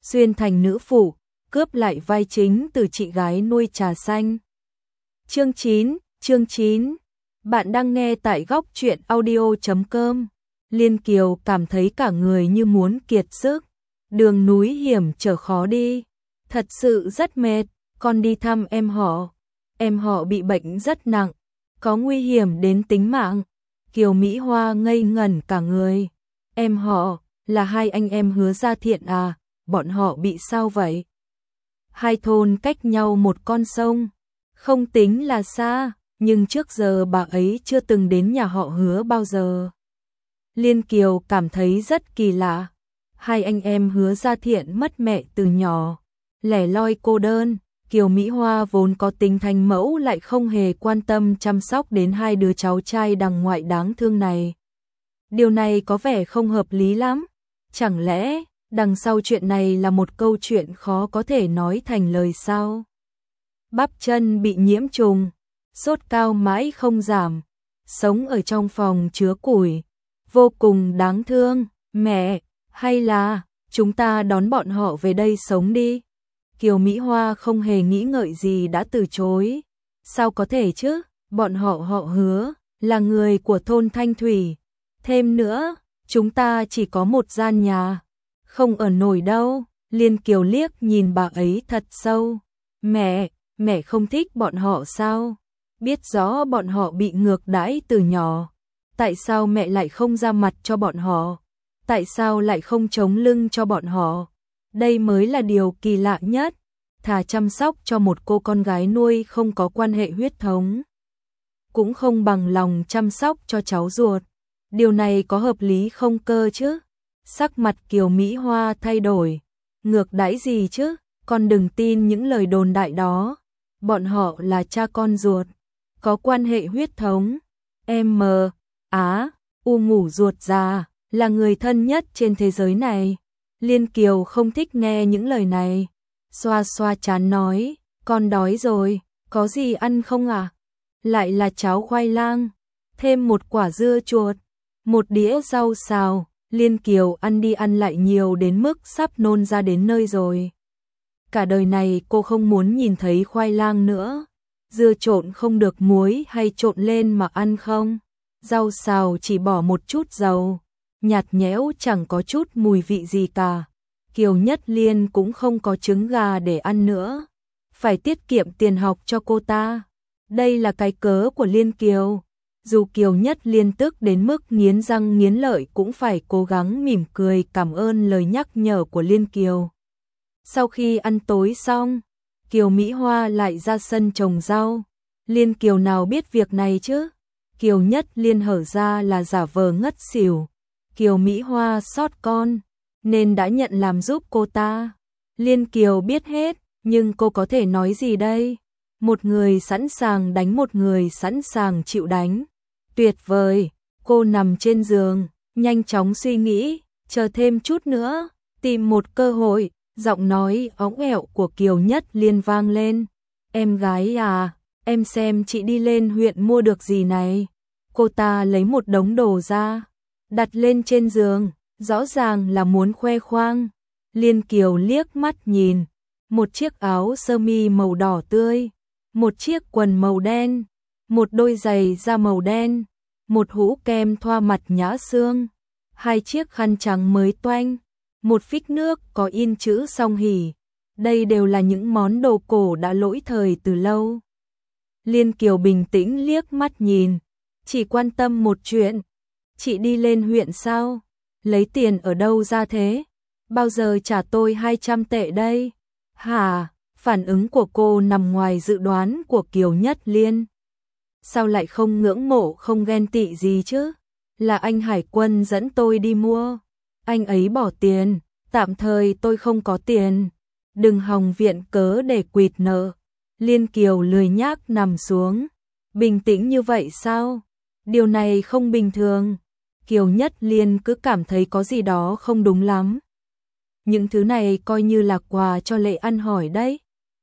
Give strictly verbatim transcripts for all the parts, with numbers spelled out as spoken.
xuyên thành nữ phụ, cướp lại vai chính từ chị gái nuôi trà xanh. Chương chín, chương chín. Bạn đang nghe tại góc truyện audio chấm com. Liên Kiều cảm thấy cả người như muốn kiệt sức. Đường núi hiểm trở khó đi. Thật sự rất mệt, con đi thăm em họ. Em họ bị bệnh rất nặng, có nguy hiểm đến tính mạng. Kiều Mỹ Hoa ngây ngẩn cả người. Em họ, là hai anh em Hứa Gia Thiện à, bọn họ bị sao vậy? Hai thôn cách nhau một con sông, không tính là xa, nhưng trước giờ bà ấy chưa từng đến nhà họ Hứa bao giờ. Liên Kiều cảm thấy rất kỳ lạ. Hai anh em Hứa Gia Thiện mất mẹ từ nhỏ, lẻ loi cô đơn. Kiều Mỹ Hoa vốn có tính thanh mẫu lại không hề quan tâm chăm sóc đến hai đứa cháu trai đằng ngoại đáng thương này. Điều này có vẻ không hợp lý lắm. Chẳng lẽ đằng sau chuyện này là một câu chuyện khó có thể nói thành lời sao? Bắp chân bị nhiễm trùng, sốt cao mãi không giảm, sống ở trong phòng chứa củi, vô cùng đáng thương. Mẹ, hay là chúng ta đón bọn họ về đây sống đi? Kiều Mỹ Hoa không hề nghĩ ngợi gì đã từ chối. Sao có thể chứ, bọn họ họ Hứa, là người của thôn Thanh Thủy. Thêm nữa, chúng ta chỉ có một gian nhà, không ở nổi đâu. Liên Kiều liếc nhìn bà ấy thật sâu. Mẹ, mẹ không thích bọn họ sao? Biết rõ bọn họ bị ngược đãi từ nhỏ. Tại sao mẹ lại không ra mặt cho bọn họ? Tại sao lại không chống lưng cho bọn họ? Đây mới là điều kỳ lạ nhất. Thà chăm sóc cho một cô con gái nuôi không có quan hệ huyết thống, cũng không bằng lòng chăm sóc cho cháu ruột. Điều này có hợp lý không cơ chứ? Sắc mặt Kiều Mỹ Hoa thay đổi. Ngược đãi gì chứ? Con đừng tin những lời đồn đại đó. Bọn họ là cha con ruột, có quan hệ huyết thống. Em mờ, á, u ngủ ruột già, là người thân nhất trên thế giới này. Liên Kiều không thích nghe những lời này. Xoa xoa chán nói, con đói rồi, có gì ăn không à? Lại là cháo khoai lang, thêm một quả dưa chuột, một đĩa rau xào. Liên Kiều ăn đi ăn lại nhiều đến mức sắp nôn ra đến nơi rồi. Cả đời này cô không muốn nhìn thấy khoai lang nữa. Dưa trộn không được muối hay trộn lên mà ăn không? Rau xào chỉ bỏ một chút dầu, nhạt nhẽo chẳng có chút mùi vị gì cả. Kiều Nhất Liên cũng không có trứng gà để ăn nữa, phải tiết kiệm tiền học cho cô ta. Đây là cái cớ của Liên Kiều. Dù Kiều Nhất Liên tức đến mức nghiến răng nghiến lợi cũng phải cố gắng mỉm cười cảm ơn lời nhắc nhở của Liên Kiều. Sau khi ăn tối xong, Kiều Mỹ Hoa lại ra sân trồng rau. Liên Kiều nào biết việc này chứ? Kiều Nhất Liên hở ra là giả vờ ngất xỉu. Kiều Mỹ Hoa sót con, nên đã nhận làm giúp cô ta. Liên Kiều biết hết, nhưng cô có thể nói gì đây? Một người sẵn sàng đánh, một người sẵn sàng chịu đánh. Tuyệt vời, cô nằm trên giường, nhanh chóng suy nghĩ, chờ thêm chút nữa, tìm một cơ hội. Giọng nói óng ẻo của Kiều Nhất Liên vang lên. Em gái à, em xem chị đi lên huyện mua được gì này. Cô ta lấy một đống đồ ra, đặt lên trên giường, rõ ràng là muốn khoe khoang. Liên Kiều liếc mắt nhìn, một chiếc áo sơ mi màu đỏ tươi, một chiếc quần màu đen, một đôi giày da màu đen, một hũ kem thoa mặt nhã xương, hai chiếc khăn trắng mới toanh, một phích nước có in chữ Song Hỷ. Đây đều là những món đồ cổ đã lỗi thời từ lâu. Liên Kiều bình tĩnh liếc mắt nhìn, chỉ quan tâm một chuyện. Chị đi lên huyện sao? Lấy tiền ở đâu ra thế? Bao giờ trả tôi hai trăm tệ đây? Hả? Phản ứng của cô nằm ngoài dự đoán của Kiều Nhất Liên. Sao lại không ngưỡng mộ, không ghen tị gì chứ? Là anh Hải Quân dẫn tôi đi mua. Anh ấy bỏ tiền, tạm thời tôi không có tiền. Đừng hòng viện cớ để quỵt nợ. Liên Kiều lười nhác nằm xuống. Bình tĩnh như vậy sao? Điều này không bình thường. Kiều Nhất Liên cứ cảm thấy có gì đó không đúng lắm. Những thứ này coi như là quà cho Lệ ăn hỏi đấy.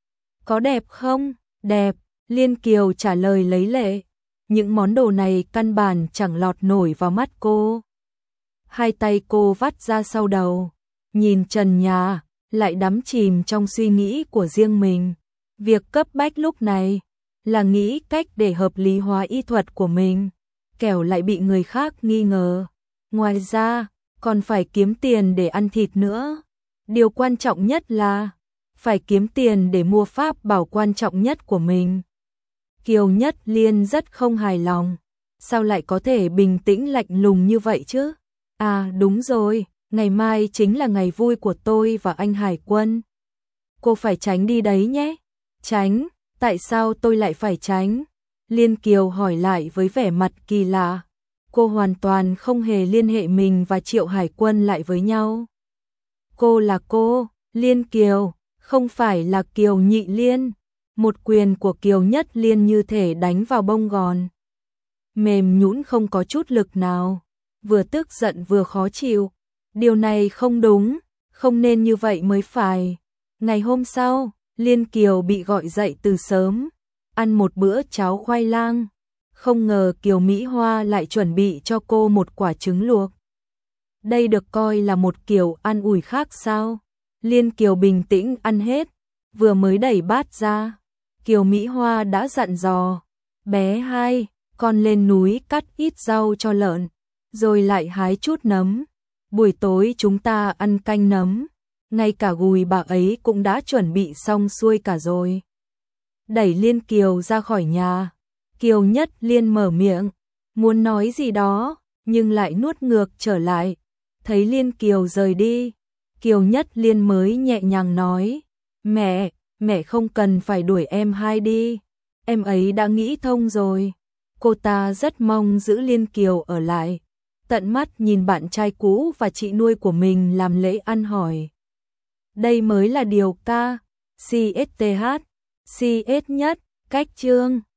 Có đẹp không? Đẹp, Liên Kiều trả lời lấy lệ. Những món đồ này căn bản chẳng lọt nổi vào mắt cô. Hai tay cô vắt ra sau đầu, nhìn trần nhà, lại đắm chìm trong suy nghĩ của riêng mình. Việc cấp bách lúc này là nghĩ cách để hợp lý hóa y thuật của mình, kẻo lại bị người khác nghi ngờ. Ngoài ra, còn phải kiếm tiền để ăn thịt nữa. Điều quan trọng nhất là phải kiếm tiền để mua pháp bảo quan trọng nhất của mình. Kiều Nhất Liên rất không hài lòng. Sao lại có thể bình tĩnh lạnh lùng như vậy chứ? À đúng rồi, ngày mai chính là ngày vui của tôi và anh Hải Quân. Cô phải tránh đi đấy nhé. Tránh? Tại sao tôi lại phải tránh? Liên Kiều hỏi lại với vẻ mặt kỳ lạ. Cô hoàn toàn không hề liên hệ mình và Triệu Hải Quân lại với nhau. Cô là cô, Liên Kiều, không phải là Kiều Nhị Liên. Một quyền của Kiều Nhất Liên như thể đánh vào bông gòn. Mềm nhũn không có chút lực nào. Vừa tức giận vừa khó chịu. Điều này không đúng, không nên như vậy mới phải. Ngày hôm sau, Liên Kiều bị gọi dậy từ sớm, ăn một bữa cháo khoai lang. Không ngờ Kiều Mỹ Hoa lại chuẩn bị cho cô một quả trứng luộc. Đây được coi là một kiểu ăn ủi khác sao? Liên Kiều bình tĩnh ăn hết, vừa mới đẩy bát ra, Kiều Mỹ Hoa đã dặn dò, bé hai, con lên núi cắt ít rau cho lợn, rồi lại hái chút nấm. Buổi tối chúng ta ăn canh nấm, ngay cả gùi bà ấy cũng đã chuẩn bị xong xuôi cả rồi. Đẩy Liên Kiều ra khỏi nhà, Kiều Nhất Liên mở miệng, muốn nói gì đó, nhưng lại nuốt ngược trở lại. Thấy Liên Kiều rời đi, Kiều Nhất Liên mới nhẹ nhàng nói, mẹ, mẹ không cần phải đuổi em hai đi, em ấy đã nghĩ thông rồi. Cô ta rất mong giữ Liên Kiều ở lại, tận mắt nhìn bạn trai cũ và chị nuôi của mình làm lễ ăn hỏi. Đây mới là điều ca, xê ét tê hát, xê ét nhất, cách chương.